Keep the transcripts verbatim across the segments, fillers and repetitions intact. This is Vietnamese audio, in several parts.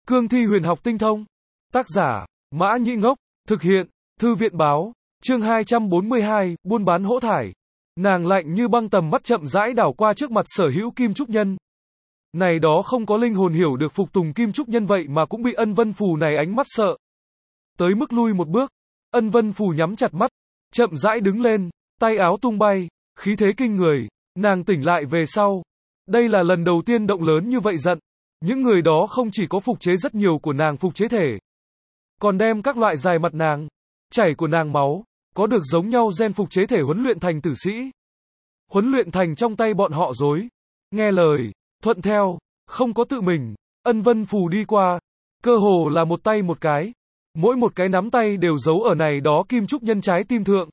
Cương thi huyền học tinh thông. Tác giả, Mã Nhĩ Ngốc. Thực hiện, Thư viện báo. Chương hai trăm bốn mươi hai, buôn bán hỗ thải. Nàng lạnh như băng tầm mắt chậm rãi đảo qua trước mặt Sở Hữu Kim Trúc Nhân. Này đó không có linh hồn hiểu được phục tùng Kim Trúc Nhân vậy mà cũng bị Ân Vân Phù này ánh mắt sợ. Tới mức lui một bước, Ân Vân Phù nhắm chặt mắt, chậm rãi đứng lên, tay áo tung bay, khí thế kinh người, nàng tỉnh lại về sau. Đây là lần đầu tiên động lớn như vậy giận. Những người đó không chỉ có phục chế rất nhiều của nàng phục chế thể, còn đem các loại dài mặt nàng, chảy của nàng máu, có được giống nhau gen phục chế thể huấn luyện thành tử sĩ. Huấn luyện thành trong tay bọn họ dối, nghe lời, thuận theo, không có tự mình. Ân Vân Phù đi qua, cơ hồ là một tay một cái, mỗi một cái nắm tay đều giấu ở này đó Kim Trúc Nhân trái tim thượng.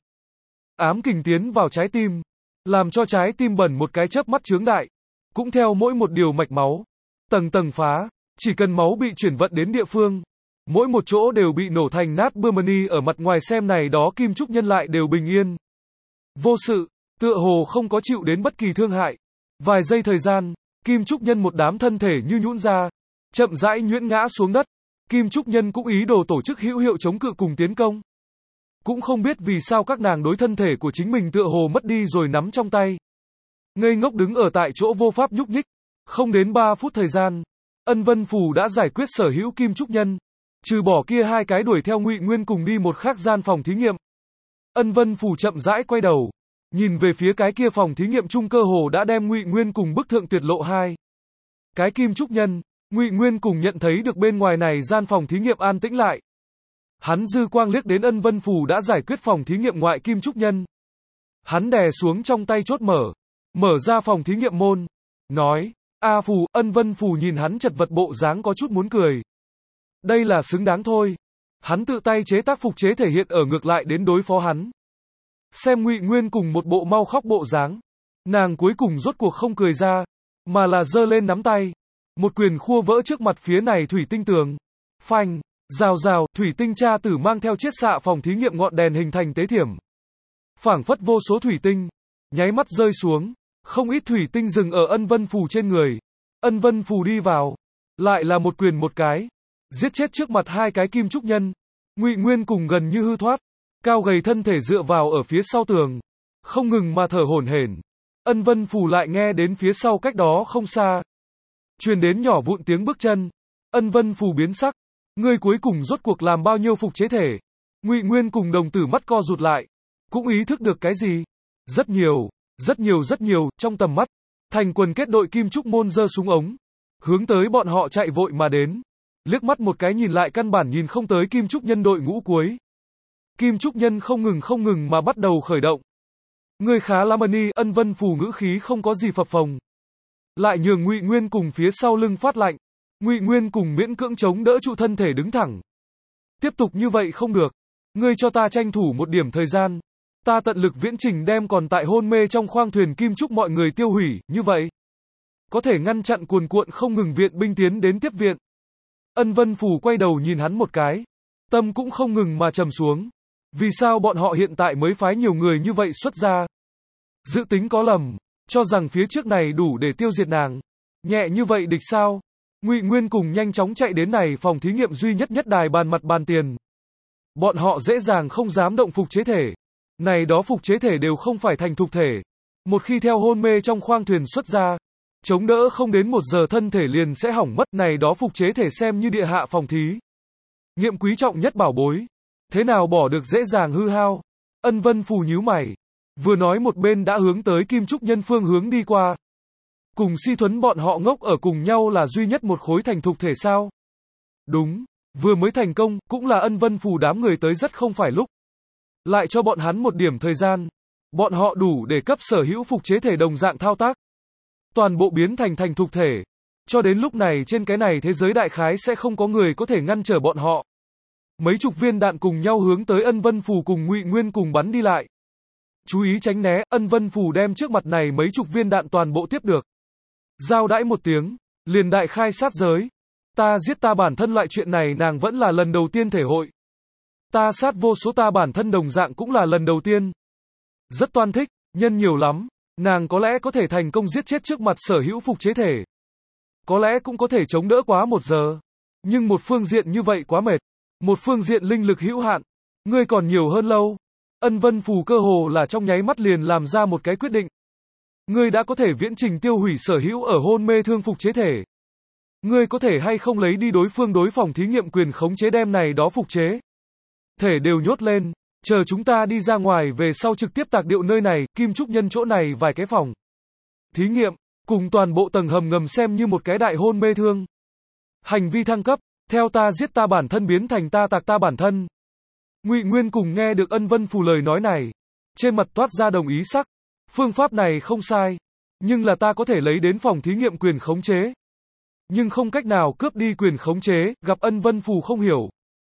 Ám kình tiến vào trái tim, làm cho trái tim bẩn một cái chớp mắt chướng đại, cũng theo mỗi một điều mạch máu, tầng tầng phá, chỉ cần máu bị chuyển vận đến địa phương, mỗi một chỗ đều bị nổ thành nát bươm. Ở mặt ngoài xem này đó Kim Trúc Nhân lại đều bình yên, vô sự, tựa hồ không có chịu đến bất kỳ thương hại. Vài giây thời gian, Kim Trúc Nhân một đám thân thể như nhũn ra, chậm rãi nhuyễn ngã xuống đất. Kim Trúc Nhân cũng ý đồ tổ chức hữu hiệu chống cự cùng tiến công. Cũng không biết vì sao các nàng đối thân thể của chính mình tựa hồ mất đi rồi nắm trong tay. Ngây ngốc đứng ở tại chỗ vô pháp nhúc nhích. Không đến ba phút thời gian, Ân Vân Phù đã giải quyết Sở Hữu Kim Trúc Nhân, trừ bỏ kia hai cái đuổi theo Ngụy Nguyên cùng đi một khác gian phòng thí nghiệm. Ân Vân Phù chậm rãi quay đầu, nhìn về phía cái kia phòng thí nghiệm chung cơ hồ đã đem Ngụy Nguyên cùng bức thượng tuyệt lộ hai cái Kim Trúc Nhân. Ngụy Nguyên cùng nhận thấy được bên ngoài này gian phòng thí nghiệm an tĩnh lại. Hắn dư quang liếc đến Ân Vân Phù đã giải quyết phòng thí nghiệm ngoại Kim Trúc Nhân. Hắn đè xuống trong tay chốt mở, mở ra phòng thí nghiệm môn, nói, A Phù. Ân Vân Phù nhìn hắn chật vật bộ dáng có chút muốn cười. Đây là xứng đáng thôi. Hắn tự tay chế tác phục chế thể hiện ở ngược lại đến đối phó hắn. Xem Ngụy Nguyên cùng một bộ mau khóc bộ dáng, nàng cuối cùng rốt cuộc không cười ra, mà là giơ lên nắm tay, một quyền khua vỡ trước mặt phía này thủy tinh tường. Phanh, rào rào, thủy tinh tra tử mang theo chiết xạ phòng thí nghiệm ngọn đèn hình thành tế thiểm. Phảng phất vô số thủy tinh, nháy mắt rơi xuống, không ít thủy tinh dừng ở Ân Vân Phù trên người. Ân Vân Phù đi vào, lại là một quyền một cái, giết chết trước mặt hai cái Kim Trúc Nhân. Ngụy Nguyên cùng gần như hư thoát, cao gầy thân thể dựa vào ở phía sau tường, không ngừng mà thở hổn hển. Ân Vân Phù lại nghe đến phía sau cách đó không xa, truyền đến nhỏ vụn tiếng bước chân. Ân Vân Phù biến sắc, ngươi cuối cùng rốt cuộc làm bao nhiêu phục chế thể? Ngụy Nguyên cùng đồng tử mắt co rụt lại, cũng ý thức được cái gì? Rất nhiều, rất nhiều rất nhiều. Trong tầm mắt, thành quần kết đội Kim Trúc môn giơ súng ống, hướng tới bọn họ chạy vội mà đến. Liếc mắt một cái nhìn lại căn bản nhìn không tới Kim Trúc Nhân đội ngũ cuối. Kim Trúc Nhân không ngừng không ngừng mà bắt đầu khởi động. Ngươi khá lắm Ân. Ân Vân Phù ngữ khí không có gì phập phồng, lại nhường Ngụy Nguyên cùng phía sau lưng phát lạnh. Ngụy Nguyên cùng miễn cưỡng chống đỡ trụ thân thể đứng thẳng. Tiếp tục như vậy không được. Ngươi cho ta tranh thủ một điểm thời gian. Ta tận lực viễn trình đem còn tại hôn mê trong khoang thuyền Kim Trúc mọi người tiêu hủy, như vậy có thể ngăn chặn cuồn cuộn không ngừng viện binh tiến đến tiếp viện. Ân Vân Phù quay đầu nhìn hắn một cái, tâm cũng không ngừng mà trầm xuống. Vì sao bọn họ hiện tại mới phái nhiều người như vậy xuất ra? Dự tính có lầm, cho rằng phía trước này đủ để tiêu diệt nàng. Nhẹ như vậy địch sao? Ngụy Nguyên cùng nhanh chóng chạy đến này phòng thí nghiệm duy nhất nhất đài bàn mặt bàn tiền. Bọn họ dễ dàng không dám động phục chế thể. Này đó phục chế thể đều không phải thành thục thể. Một khi theo hôn mê trong khoang thuyền xuất ra, chống đỡ không đến một giờ thân thể liền sẽ hỏng mất. Này đó phục chế thể xem như địa hạ phòng thí nghiệm quý trọng nhất bảo bối, thế nào bỏ được dễ dàng hư hao? Ân Vân Phù nhíu mày, vừa nói một bên đã hướng tới Kim Trúc Nhân phương hướng đi qua. Cùng Si Thuấn bọn họ ngốc ở cùng nhau là duy nhất một khối thành thục thể sao? Đúng, vừa mới thành công, cũng là Ân Vân Phù đám người tới rất không phải lúc. Lại cho bọn hắn một điểm thời gian, bọn họ đủ để cấp sở hữu phục chế thể đồng dạng thao tác, toàn bộ biến thành thành thục thể. Cho đến lúc này trên cái này thế giới đại khái sẽ không có người có thể ngăn trở bọn họ. Mấy chục viên đạn cùng nhau hướng tới Ân Vân Phù cùng Ngụy Nguyên cùng bắn đi lại. Chú ý tránh né. Ân Vân Phù đem trước mặt này mấy chục viên đạn toàn bộ tiếp được, giao đãi một tiếng, liền đại khai sát giới. Ta giết ta bản thân loại chuyện này nàng vẫn là lần đầu tiên thể hội. Ta sát vô số ta bản thân đồng dạng cũng là lần đầu tiên. Rất toan thích, nhân nhiều lắm, nàng có lẽ có thể thành công giết chết trước mặt sở hữu phục chế thể. Có lẽ cũng có thể chống đỡ quá một giờ. Nhưng một phương diện như vậy quá mệt. Một phương diện linh lực hữu hạn. Ngươi còn nhiều hơn lâu. Ân Vân Phù cơ hồ là trong nháy mắt liền làm ra một cái quyết định. Ngươi đã có thể viễn trình tiêu hủy sở hữu ở hôn mê thương phục chế thể. Ngươi có thể hay không lấy đi đối phương đối phòng thí nghiệm quyền khống chế đem này đó phục chế. Thể đều nhốt lên, chờ chúng ta đi ra ngoài về sau trực tiếp tạc điệu nơi này, Kim Trúc Nhân chỗ này vài cái phòng. Thí nghiệm, cùng toàn bộ tầng hầm ngầm xem như một cái đại hôn mê thương. Hành vi thăng cấp, theo ta giết ta bản thân biến thành ta tạc ta bản thân. Ngụy Nguyên cùng nghe được Ân Vân Phù lời nói này, trên mặt toát ra đồng ý sắc. Phương pháp này không sai, nhưng là ta có thể lấy đến phòng thí nghiệm quyền khống chế. Nhưng không cách nào cướp đi quyền khống chế, gặp Ân Vân Phù không hiểu.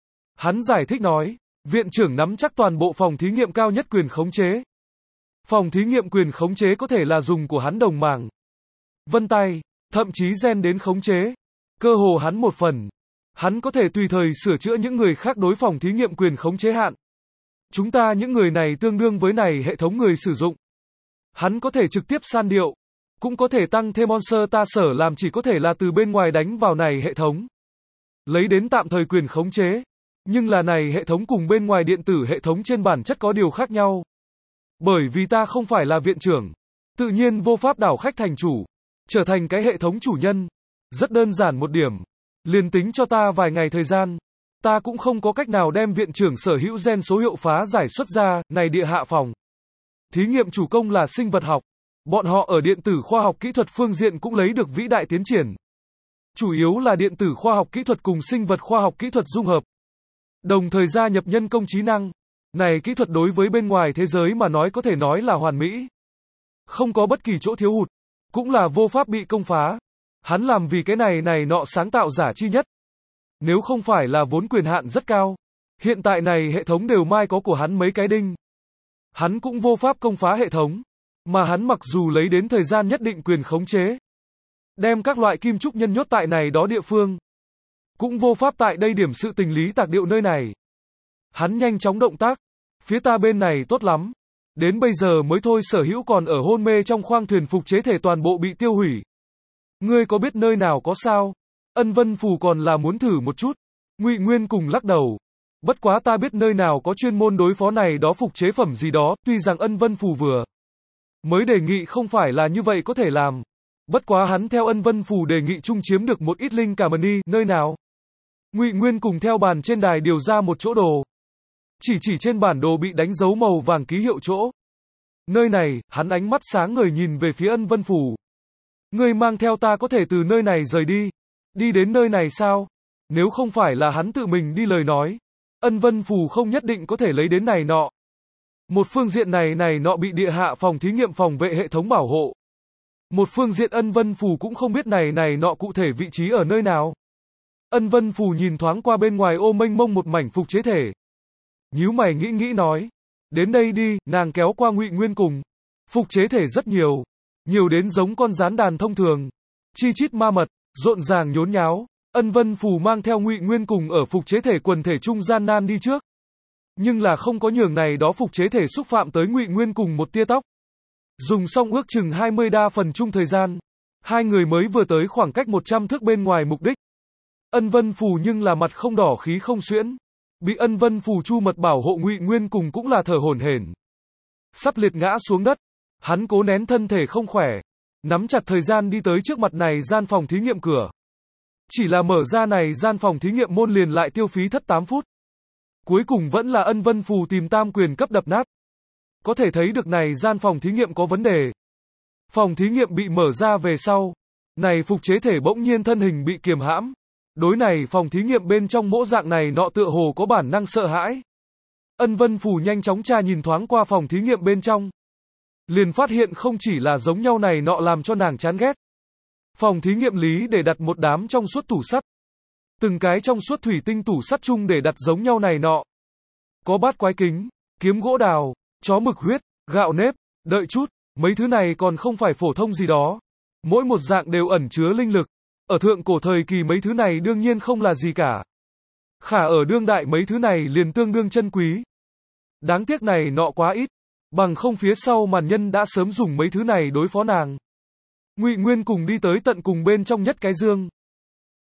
Hắn giải thích nói, viện trưởng nắm chắc toàn bộ phòng thí nghiệm cao nhất quyền khống chế. Phòng thí nghiệm quyền khống chế có thể là dùng của hắn đồng màng, vân tay, thậm chí gen đến khống chế. Cơ hồ hắn một phần. Hắn có thể tùy thời sửa chữa những người khác đối phòng thí nghiệm quyền khống chế hạn. Chúng ta những người này tương đương với này hệ thống người sử dụng. Hắn có thể trực tiếp san điệu, cũng có thể tăng thêm monster ta sở làm chỉ có thể là từ bên ngoài đánh vào này hệ thống. Lấy đến tạm thời quyền khống chế. Nhưng là này hệ thống cùng bên ngoài điện tử hệ thống trên bản chất có điều khác nhau. Bởi vì ta không phải là viện trưởng, tự nhiên vô pháp đảo khách thành chủ, trở thành cái hệ thống chủ nhân. Rất đơn giản một điểm. Liền tính cho ta vài ngày thời gian, ta cũng không có cách nào đem viện trưởng sở hữu gen số hiệu phá giải xuất ra, này địa hạ phòng. Thí nghiệm chủ công là sinh vật học. Bọn họ ở điện tử khoa học kỹ thuật phương diện cũng lấy được vĩ đại tiến triển. Chủ yếu là điện tử khoa học kỹ thuật cùng sinh vật khoa học kỹ thuật dung hợp. Đồng thời gia nhập nhân công trí năng. Này kỹ thuật đối với bên ngoài thế giới mà nói có thể nói là hoàn mỹ. Không có bất kỳ chỗ thiếu hụt. Cũng là vô pháp bị công phá. Hắn làm vì cái này này nọ sáng tạo giả chi nhất. Nếu không phải là vốn quyền hạn rất cao. Hiện tại này hệ thống đều mai có của hắn mấy cái đinh. Hắn cũng vô pháp công phá hệ thống. Mà hắn mặc dù lấy đến thời gian nhất định quyền khống chế. Đem các loại kim trúc nhân nhốt tại này đó địa phương. Cũng vô pháp tại đây điểm sự tình lý tạc điệu nơi này. Hắn nhanh chóng động tác. Phía ta bên này tốt lắm. Đến bây giờ mới thôi sở hữu còn ở hôn mê trong khoang thuyền phục chế thể toàn bộ bị tiêu hủy. Ngươi có biết nơi nào có sao? Ân Vân Phù còn là muốn thử một chút. Ngụy Nguyên cùng lắc đầu. Bất quá ta biết nơi nào có chuyên môn đối phó này đó phục chế phẩm gì đó, tuy rằng Ân Vân Phù vừa mới đề nghị không phải là như vậy có thể làm. Bất quá hắn theo Ân Vân Phù đề nghị chung chiếm được một ít linh cảm đi, nơi nào? Ngụy Nguyên cùng theo bàn trên đài điều ra một chỗ đồ. Chỉ chỉ trên bản đồ bị đánh dấu màu vàng ký hiệu chỗ. Nơi này, hắn ánh mắt sáng ngời nhìn về phía Ân Vân Phù. Ngươi mang theo ta có thể từ nơi này rời đi. Đi đến nơi này sao? Nếu không phải là hắn tự mình đi lời nói, Ân Vân Phù không nhất định có thể lấy đến này nọ. Một phương diện này này nọ bị địa hạ phòng thí nghiệm phòng vệ hệ thống bảo hộ. Một phương diện Ân Vân Phù cũng không biết này này nọ cụ thể vị trí ở nơi nào. Ân Vân Phù nhìn thoáng qua bên ngoài ô mênh mông một mảnh phục chế thể. Nhíu mày nghĩ nghĩ nói. Đến đây đi, nàng kéo qua Ngụy Nguyên cùng. Phục chế thể rất nhiều. Nhiều đến giống con gián đàn thông thường. Chi chít ma mật, rộn ràng nhốn nháo. Ân Vân Phù mang theo Ngụy Nguyên cùng ở phục chế thể quần thể trung gian nan đi trước. Nhưng là không có nhường này đó phục chế thể xúc phạm tới Ngụy Nguyên cùng một tia tóc. Dùng xong ước chừng hai mươi đa phần chung thời gian. Hai người mới vừa tới khoảng cách một trăm thước bên ngoài mục đích. Ân Vân Phù nhưng là mặt không đỏ khí không xuyễn. Bị Ân Vân Phù chu mật bảo hộ Ngụy Nguyên cùng cũng là thở hổn hển. Sắp liệt ngã xuống đất. Hắn cố nén thân thể không khỏe. Nắm chặt thời gian đi tới trước mặt này gian phòng thí nghiệm cửa. Chỉ là mở ra này gian phòng thí nghiệm môn liền lại tiêu phí thất tám phút. Cuối cùng vẫn là Ân Vân Phù tìm tam quyền cấp đập nát. Có thể thấy được này gian phòng thí nghiệm có vấn đề. Phòng thí nghiệm bị mở ra về sau. Này phục chế thể bỗng nhiên thân hình bị kiềm hãm. Đối này phòng thí nghiệm bên trong mỗ dạng này nọ tựa hồ có bản năng sợ hãi. Ân Vân Phù nhanh chóng tra nhìn thoáng qua phòng thí nghiệm bên trong. Liền phát hiện không chỉ là giống nhau này nọ làm cho nàng chán ghét. Phòng thí nghiệm lý để đặt một đám trong suốt tủ sắt. Từng cái trong suốt thủy tinh tủ sắt chung để đặt giống nhau này nọ. Có bát quái kính, kiếm gỗ đào, chó mực huyết, gạo nếp, đợi chút, mấy thứ này còn không phải phổ thông gì đó. Mỗi một dạng đều ẩn chứa linh lực. Ở thượng cổ thời kỳ mấy thứ này đương nhiên không là gì cả. Khả ở đương đại mấy thứ này liền tương đương chân quý. Đáng tiếc này nọ quá ít. Bằng không phía sau màn nhân đã sớm dùng mấy thứ này đối phó nàng. Ngụy Nguyên cùng đi tới tận cùng bên trong nhất cái dương.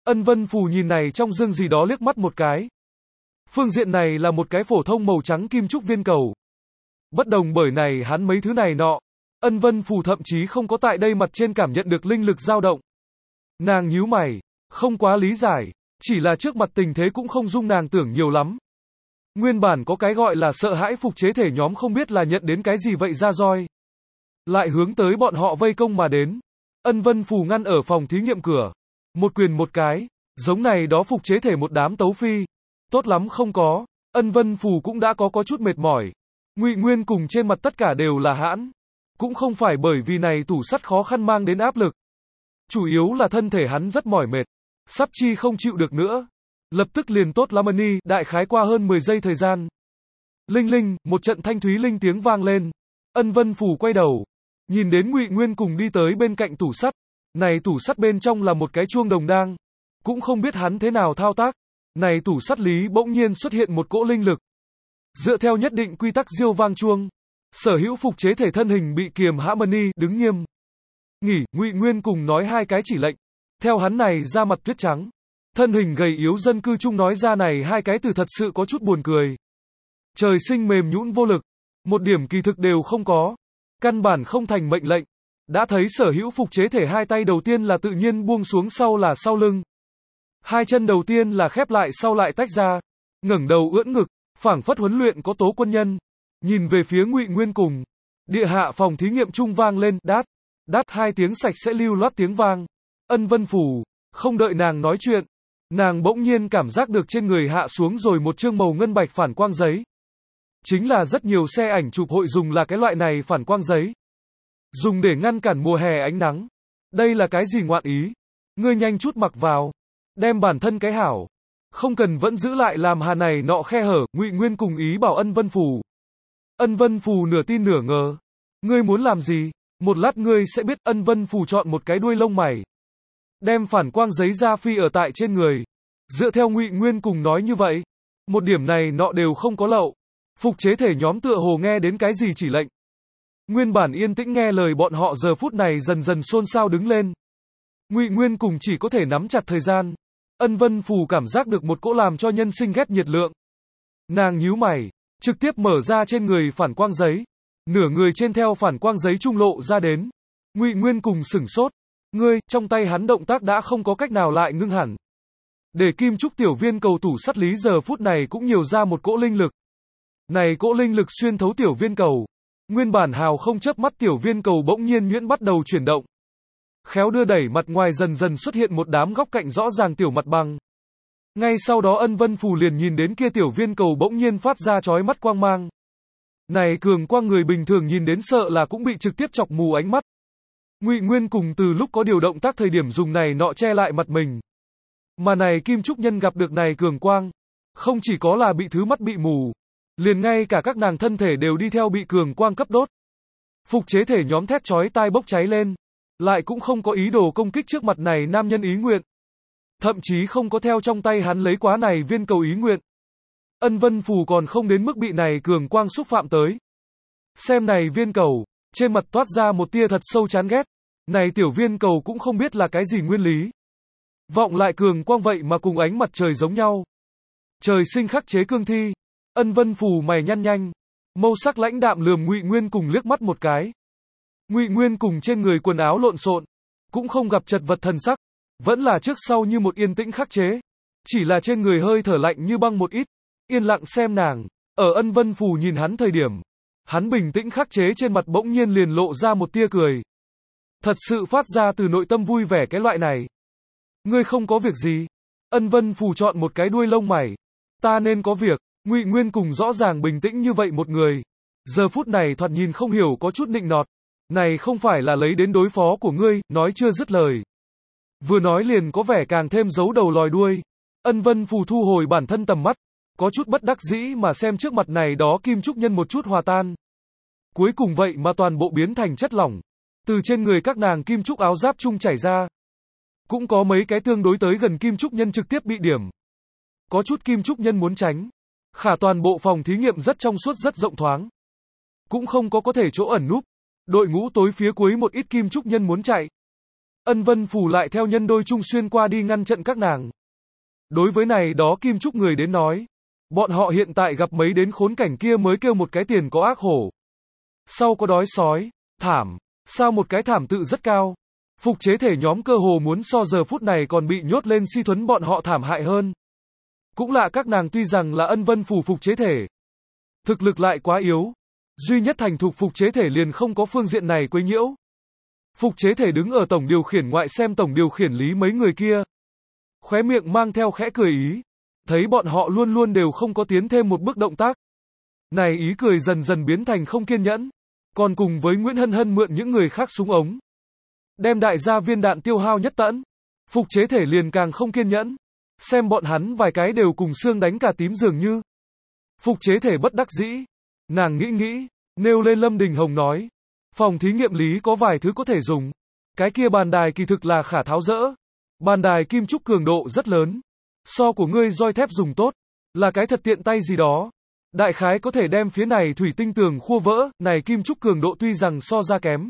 Ân Vân Phù nhìn này trong dương gì đó liếc mắt một cái. Phương diện này là một cái phổ thông màu trắng kim trúc viên cầu. Bất đồng bởi này hắn mấy thứ này nọ. Ân Vân Phù thậm chí không có tại đây mặt trên cảm nhận được linh lực dao động. Nàng nhíu mày, không quá lý giải, chỉ là trước mặt tình thế cũng không dung nàng tưởng nhiều lắm. Nguyên bản có cái gọi là sợ hãi phục chế thể nhóm không biết là nhận đến cái gì vậy ra roi. Lại hướng tới bọn họ vây công mà đến. Ân Vân Phù ngăn ở phòng thí nghiệm cửa. Một quyền một cái, giống này đó phục chế thể một đám tấu phi. Tốt lắm không có, Ân Vân Phù cũng đã có có chút mệt mỏi. Ngụy Nguyên cùng trên mặt tất cả đều là hãn. Cũng không phải bởi vì này tủ sắt khó khăn mang đến áp lực. Chủ yếu là thân thể hắn rất mỏi mệt. Sắp chi không chịu được nữa. Lập tức liền tốt lắm ni, đại khái qua hơn mười giây thời gian. Linh linh, một trận thanh thúy linh tiếng vang lên. Ân Vân Phù quay đầu. Nhìn đến Ngụy Nguyên cùng đi tới bên cạnh tủ sắt. Này tủ sắt bên trong là một cái chuông đồng đang. Cũng không biết hắn thế nào thao tác. Này tủ sắt lý bỗng nhiên xuất hiện một cỗ linh lực. Dựa theo nhất định quy tắc diêu vang chuông. Sở hữu phục chế thể thân hình bị kiềm hãm ni, đứng nghiêm. Nghỉ, Ngụy Nguyên cùng nói hai cái chỉ lệnh. Theo hắn này ra mặt tuyết trắng. Thân hình gầy yếu dân cư chung nói ra này hai cái từ thật sự có chút buồn cười. Trời sinh mềm nhũn vô lực. Một điểm kỳ thực đều không có. Căn bản không thành mệnh lệnh. Đã thấy sở hữu phục chế thể hai tay đầu tiên là tự nhiên buông xuống sau là sau lưng. Hai chân đầu tiên là khép lại sau lại tách ra. Ngẩng đầu ưỡn ngực, phảng phất huấn luyện có tố quân nhân. Nhìn về phía Ngụy Nguyên cùng. Địa hạ phòng thí nghiệm trung vang lên, đát, đát hai tiếng sạch sẽ lưu loát tiếng vang. Ân Vân Phù, không đợi nàng nói chuyện. Nàng bỗng nhiên cảm giác được trên người hạ xuống rồi một chương màu ngân bạch phản quang giấy. Chính là rất nhiều xe ảnh chụp hội dùng là cái loại này phản quang giấy. Dùng để ngăn cản mùa hè ánh nắng. Đây là cái gì ngoạn ý? Ngươi nhanh chút mặc vào. Đem bản thân cái hảo. Không cần vẫn giữ lại làm hà này nọ khe hở, Ngụy Nguyên cùng ý bảo Ân Vân Phù. Ân Vân Phù nửa tin nửa ngờ. Ngươi muốn làm gì? Một lát ngươi sẽ biết. Ân Vân Phù chọn một cái đuôi lông mày. Đem phản quang giấy ra phi ở tại trên người. Dựa theo Ngụy Nguyên cùng nói như vậy. Một điểm này nọ đều không có lậu. Phục chế thể nhóm tựa hồ nghe đến cái gì chỉ lệnh. Nguyên bản yên tĩnh nghe lời bọn họ giờ phút này dần dần xôn xao đứng lên. Ngụy Nguyên cùng chỉ có thể nắm chặt thời gian. Ân Vân Phù cảm giác được một cỗ làm cho nhân sinh ghét nhiệt lượng. Nàng nhíu mày, trực tiếp mở ra trên người phản quang giấy. Nửa người trên theo phản quang giấy trung lộ ra đến. Ngụy Nguyên cùng sửng sốt. Ngươi, trong tay hắn động tác đã không có cách nào lại ngưng hẳn. Để kim trúc tiểu viên cầu tủ sắt lý giờ phút này cũng nhiều ra một cỗ linh lực. Này cỗ linh lực xuyên thấu tiểu viên cầu. Nguyên bản hào không chớp mắt tiểu viên cầu bỗng nhiên nhuyễn bắt đầu chuyển động. Khéo đưa đẩy mặt ngoài dần dần xuất hiện một đám góc cạnh rõ ràng tiểu mặt bằng. Ngay sau đó Ân Vân Phù liền nhìn đến kia tiểu viên cầu bỗng nhiên phát ra chói mắt quang mang. Này cường quang người bình thường nhìn đến sợ là cũng bị trực tiếp chọc mù ánh mắt. Ngụy Nguyên cùng từ lúc có điều động tác thời điểm dùng này nọ che lại mặt mình. Mà này kim trúc nhân gặp được này cường quang. Không chỉ có là bị thứ mắt bị mù. Liền ngay cả các nàng thân thể đều đi theo bị cường quang cấp đốt. Phục chế thể nhóm thét chói tai bốc cháy lên. Lại cũng không có ý đồ công kích trước mặt này nam nhân ý nguyện. Thậm chí không có theo trong tay hắn lấy quá này viên cầu ý nguyện. Ân Vân Phù còn không đến mức bị này cường quang xúc phạm tới. Xem này viên cầu, trên mặt toát ra một tia thật sâu chán ghét. Này tiểu viên cầu cũng không biết là cái gì nguyên lý. Vọng lại cường quang vậy mà cùng ánh mặt trời giống nhau. Trời sinh khắc chế cương thi. Ân Vân Phù mày nhăn nhanh. Mâu sắc lãnh đạm lườm Ngụy Nguyên cùng liếc mắt một cái. Ngụy Nguyên cùng trên người quần áo lộn xộn, cũng không gặp chật vật thần sắc, vẫn là trước sau như một yên tĩnh khắc chế, chỉ là trên người hơi thở lạnh như băng một ít, yên lặng xem nàng. Ở Ân Vân Phù nhìn hắn thời điểm, hắn bình tĩnh khắc chế trên mặt bỗng nhiên liền lộ ra một tia cười. Thật sự phát ra từ nội tâm vui vẻ cái loại này. Ngươi không có việc gì? Ân Vân Phù chọn một cái đuôi lông mày. Ta nên có việc. Ngụy Nguyên cùng rõ ràng bình tĩnh như vậy một người, giờ phút này thoạt nhìn không hiểu có chút nịnh nọt. Này không phải là lấy đến đối phó của ngươi, nói chưa dứt lời. Vừa nói liền có vẻ càng thêm giấu đầu lòi đuôi. Ân Vân Phù thu hồi bản thân tầm mắt, có chút bất đắc dĩ mà xem trước mặt này đó kim trúc nhân một chút hòa tan. Cuối cùng vậy mà toàn bộ biến thành chất lỏng, từ trên người các nàng kim trúc áo giáp chung chảy ra. Cũng có mấy cái tương đối tới gần kim trúc nhân trực tiếp bị điểm. Có chút kim trúc nhân muốn tránh. Khả toàn bộ phòng thí nghiệm rất trong suốt rất rộng thoáng. Cũng không có có thể chỗ ẩn núp. Đội ngũ tối phía cuối một ít kim trúc nhân muốn chạy. Ân Vân Phủ lại theo nhân đôi chung xuyên qua đi ngăn chặn các nàng. Đối với này đó Kim Trúc người đến nói. Bọn họ hiện tại gặp mấy đến khốn cảnh kia mới kêu một cái tiền có ác hổ. Sau có đói sói, thảm, sao một cái thảm tự rất cao. Phục chế thể nhóm cơ hồ muốn so giờ phút này còn bị nhốt lên Si Thuấn bọn họ thảm hại hơn. Cũng lạ các nàng tuy rằng là Ân Vân Phủ phục chế thể. Thực lực lại quá yếu. Duy nhất thành thục phục chế thể liền không có phương diện này quấy nhiễu. Phục chế thể đứng ở tổng điều khiển ngoại xem tổng điều khiển lý mấy người kia. Khóe miệng mang theo khẽ cười ý. Thấy bọn họ luôn luôn đều không có tiến thêm một bước động tác. Này ý cười dần dần biến thành không kiên nhẫn. Còn cùng với Nguyễn Hân Hân mượn những người khác súng ống. Đem đại gia viên đạn tiêu hao nhất tẫn. Phục chế thể liền càng không kiên nhẫn. Xem bọn hắn vài cái đều cùng xương đánh cả tím dường như. Phục chế thể bất đắc dĩ. Nàng nghĩ nghĩ, nêu lên Lâm Đình Hồng nói. Phòng thí nghiệm lý có vài thứ có thể dùng. Cái kia bàn đài kỳ thực là khả tháo dỡ. Bàn đài kim trúc cường độ rất lớn. So của ngươi roi thép dùng tốt. Là cái thật tiện tay gì đó. Đại khái có thể đem phía này thủy tinh tường khua vỡ. Này kim trúc cường độ tuy rằng so ra kém.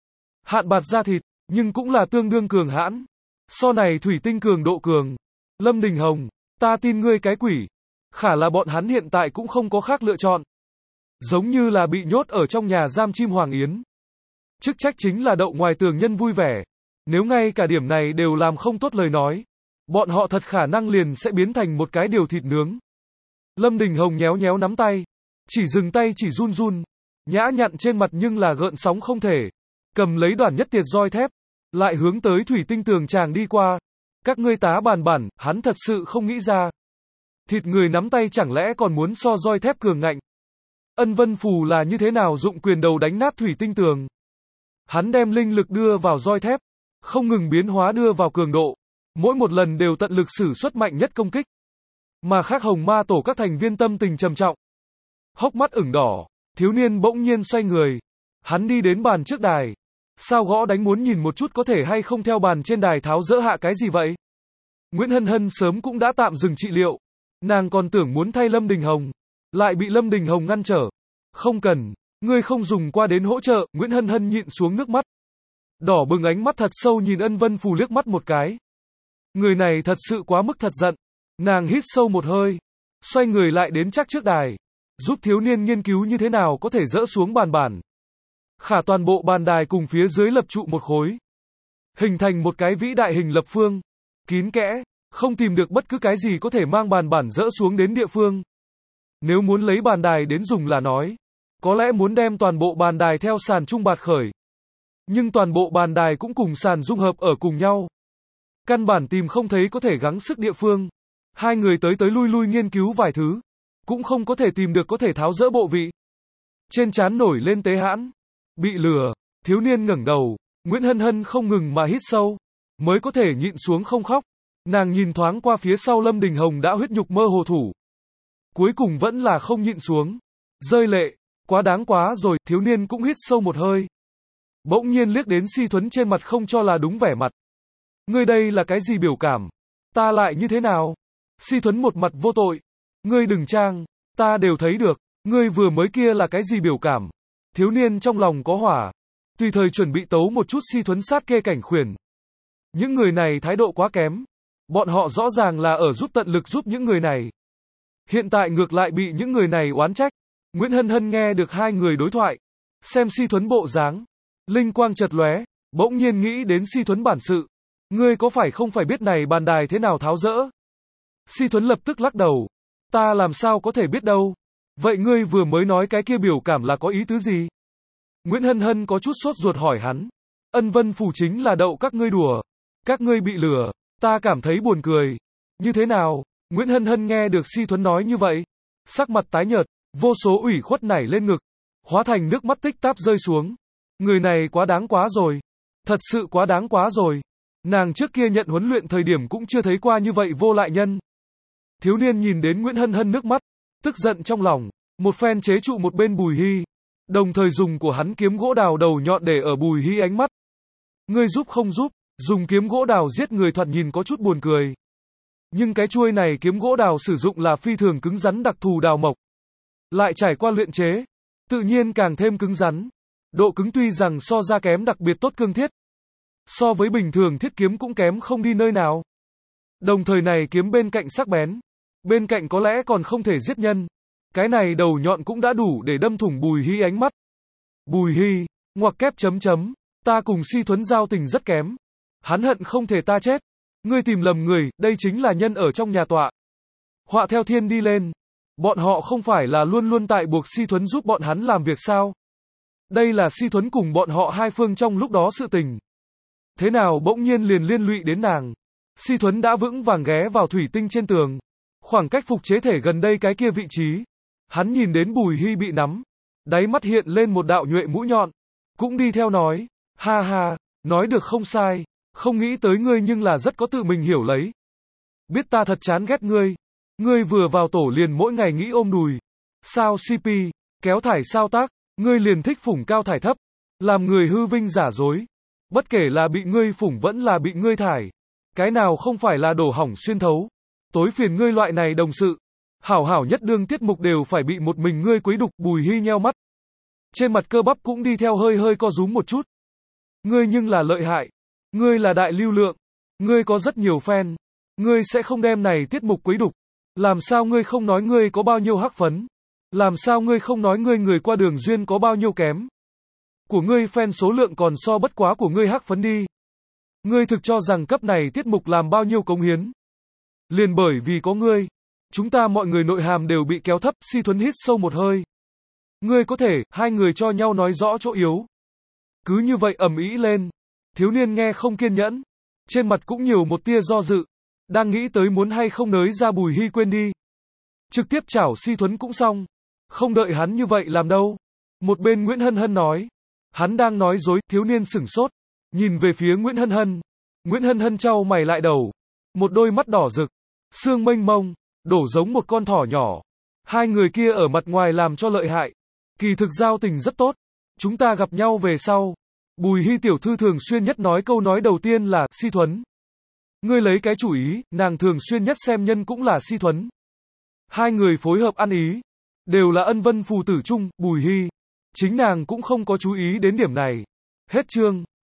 Hạn bạt da thịt, nhưng cũng là tương đương cường hãn. So này thủy tinh cường độ cường. Lâm Đình Hồng, ta tin ngươi cái quỷ. Khả là bọn hắn hiện tại cũng không có khác lựa chọn. Giống như là bị nhốt ở trong nhà giam chim Hoàng Yến. Chức trách chính là đậu ngoài tường nhân vui vẻ. Nếu ngay cả điểm này đều làm không tốt lời nói. Bọn họ thật khả năng liền sẽ biến thành một cái điều thịt nướng. Lâm Đình Hồng nhéo nhéo nắm tay. Chỉ dừng tay chỉ run run. Nhã nhặn trên mặt nhưng là gợn sóng không thể. Cầm lấy đoàn nhất tiệt roi thép. Lại hướng tới thủy tinh tường chàng đi qua. Các ngươi tá bàn bản, hắn thật sự không nghĩ ra. Thịt người nắm tay chẳng lẽ còn muốn so roi thép cường ngạnh. Ân Vân Phù là như thế nào dụng quyền đầu đánh nát thủy tinh tường. Hắn đem linh lực đưa vào roi thép. Không ngừng biến hóa đưa vào cường độ. Mỗi một lần đều tận lực sử xuất mạnh nhất công kích. Mà khác Hồng Ma tổ các thành viên tâm tình trầm trọng. Hốc mắt ửng đỏ. Thiếu niên bỗng nhiên xoay người. Hắn đi đến bàn trước đài. Sao gõ đánh muốn nhìn một chút có thể hay không theo bàn trên đài tháo dỡ hạ cái gì vậy? Nguyễn Hân Hân sớm cũng đã tạm dừng trị liệu. Nàng còn tưởng muốn thay Lâm Đình Hồng. Lại bị Lâm Đình Hồng ngăn trở. Không cần, ngươi không dùng qua đến hỗ trợ. Nguyễn Hân Hân nhịn xuống nước mắt. Đỏ bừng ánh mắt thật sâu nhìn Ân Vân Phù liếc mắt một cái. Người này thật sự quá mức thật giận. Nàng hít sâu một hơi. Xoay người lại đến chắc trước đài. Giúp thiếu niên nghiên cứu như thế nào có thể dỡ xuống bàn bản. Khả toàn bộ bàn đài cùng phía dưới lập trụ một khối. Hình thành một cái vĩ đại hình lập phương. Kín kẽ, không tìm được bất cứ cái gì có thể mang bàn bản dỡ xuống đến địa phương. Nếu muốn lấy bàn đài đến dùng là nói. Có lẽ muốn đem toàn bộ bàn đài theo sàn trung bạt khởi. Nhưng toàn bộ bàn đài cũng cùng sàn dung hợp ở cùng nhau. Căn bản tìm không thấy có thể gắng sức địa phương. Hai người tới tới lui lui nghiên cứu vài thứ. Cũng không có thể tìm được có thể tháo dỡ bộ vị. Trên trán nổi lên tế hãn. Bị lừa, thiếu niên ngẩng đầu. Nguyễn Hân Hân không ngừng mà hít sâu. Mới có thể nhịn xuống không khóc. Nàng nhìn thoáng qua phía sau Lâm Đình Hồng đã huyết nhục mơ hồ thủ. Cuối cùng vẫn là không nhịn xuống. Rơi lệ, quá đáng quá rồi, thiếu niên cũng hít sâu một hơi. Bỗng nhiên liếc đến Si Thuấn trên mặt không cho là đúng vẻ mặt. Ngươi đây là cái gì biểu cảm? Ta lại như thế nào? Si Thuấn một mặt vô tội. Ngươi đừng trang, ta đều thấy được. Ngươi vừa mới kia là cái gì biểu cảm? Thiếu niên trong lòng có hỏa. Tùy thời chuẩn bị tấu một chút Si Thuấn sát kê cảnh khuyển. Những người này thái độ quá kém. Bọn họ rõ ràng là ở giúp tận lực giúp những người này. Hiện tại ngược lại bị những người này oán trách. Nguyễn Hân Hân nghe được hai người đối thoại. Xem Si Thuấn bộ dáng. Linh quang chợt lóe. Bỗng nhiên nghĩ đến Si Thuấn bản sự. Ngươi có phải không phải biết này bàn đài thế nào tháo dỡ? Si Thuấn lập tức lắc đầu. Ta làm sao có thể biết đâu. Vậy ngươi vừa mới nói cái kia biểu cảm là có ý tứ gì? Nguyễn Hân Hân có chút sốt ruột hỏi hắn. Ân Vân Phủ chính là đậu các ngươi đùa. Các ngươi bị lừa. Ta cảm thấy buồn cười. Như thế nào? Nguyễn Hân Hân nghe được Si Thuấn nói như vậy. Sắc mặt tái nhợt. Vô số ủy khuất nảy lên ngực. Hóa thành nước mắt tích táp rơi xuống. Người này quá đáng quá rồi. Thật sự quá đáng quá rồi. Nàng trước kia nhận huấn luyện thời điểm cũng chưa thấy qua như vậy vô lại nhân. Thiếu niên nhìn đến Nguyễn Hân Hân nước mắt. Tức giận trong lòng. Một phen chế trụ một bên Bùi Hy. Đồng thời dùng của hắn kiếm gỗ đào đầu nhọn để ở Bùi Hy ánh mắt. Ngươi giúp không giúp. Dùng kiếm gỗ đào giết người thoạt nhìn có chút buồn cười. Nhưng cái chuôi này kiếm gỗ đào sử dụng là phi thường cứng rắn đặc thù đào mộc. Lại trải qua luyện chế. Tự nhiên càng thêm cứng rắn. Độ cứng tuy rằng so ra kém đặc biệt tốt cương thiết. so với bình thường thiết kiếm cũng kém không đi nơi nào. Đồng thời này kiếm bên cạnh sắc bén, bên cạnh có lẽ còn không thể giết nhân. Cái này đầu nhọn cũng đã đủ để đâm thủng Bùi Hy ánh mắt. Bùi Hy, ngoặc kép chấm chấm, ta cùng Si Thuấn giao tình rất kém. Hắn hận không thể ta chết. Ngươi tìm lầm người, đây chính là nhân ở trong nhà tọa. Họa theo thiên đi lên. Bọn họ không phải là luôn luôn tại buộc Si Thuấn giúp bọn hắn làm việc sao? Đây là Si Thuấn cùng bọn họ hai phương trong lúc đó sự tình. Thế nào bỗng nhiên liền liên lụy đến nàng? Si Thuấn đã vững vàng ghé vào thủy tinh trên tường. Khoảng cách phục chế thể gần đây cái kia vị trí. Hắn nhìn đến Bùi Hy bị nắm. Đáy mắt hiện lên một đạo nhuệ mũi nhọn. Cũng đi theo nói. Ha ha, nói được không sai. Không nghĩ tới ngươi nhưng là rất có tự mình hiểu lấy. Biết ta thật chán ghét ngươi. Ngươi vừa vào tổ liền mỗi ngày nghĩ ôm đùi. Sao xê pê, kéo thải sao tác. Ngươi liền thích phủng cao thải thấp. Làm người hư vinh giả dối. Bất kể là bị ngươi phủng vẫn là bị ngươi thải. Cái nào không phải là đổ hỏng xuyên thấu. Tối phiền ngươi loại này đồng sự. Hảo hảo nhất đương tiết mục đều phải bị một mình ngươi quấy đục. Bùi Hy nheo mắt. Trên mặt cơ bắp cũng đi theo hơi hơi co rúm một chút. Ngươi nhưng là lợi hại. Ngươi là đại lưu lượng. Ngươi có rất nhiều fan. Ngươi sẽ không đem này tiết mục quấy đục. Làm sao ngươi không nói ngươi có bao nhiêu hắc phấn? Làm sao ngươi không nói ngươi người qua đường duyên có bao nhiêu kém? Của ngươi fan số lượng còn so bất quá của ngươi hắc phấn đi. Ngươi thực cho rằng cấp này tiết mục làm bao nhiêu cống hiến? Liền bởi vì có ngươi, chúng ta mọi người nội hàm đều bị kéo thấp. Si Thuấn hít sâu một hơi. Ngươi có thể, hai người cho nhau nói rõ chỗ yếu. Cứ như vậy ầm ĩ lên. Thiếu niên nghe không kiên nhẫn. Trên mặt cũng nhiều một tia do dự. Đang nghĩ tới muốn hay không nới ra Bùi Hy quên đi. Trực tiếp chảo Si Thuấn cũng xong. Không đợi hắn như vậy làm đâu. Một bên Nguyễn Hân Hân nói. Hắn đang nói dối. Thiếu niên sửng sốt. Nhìn về phía Nguyễn Hân Hân. Nguyễn Hân Hân chau mày lại đầu. Một đôi mắt đỏ rực. Xương mênh mông. Đổ giống một con thỏ nhỏ. Hai người kia ở mặt ngoài làm cho lợi hại. Kỳ thực giao tình rất tốt. Chúng ta gặp nhau về sau. Bùi Hy tiểu thư thường xuyên nhất nói câu nói đầu tiên là Si Thuấn. Ngươi lấy cái chủ ý, nàng thường xuyên nhất xem nhân cũng là Si Thuấn. Hai người phối hợp ăn ý. Đều là ân vân phù tử chung. Bùi Hy. Chính nàng cũng không có chú ý đến điểm này. Hết chương.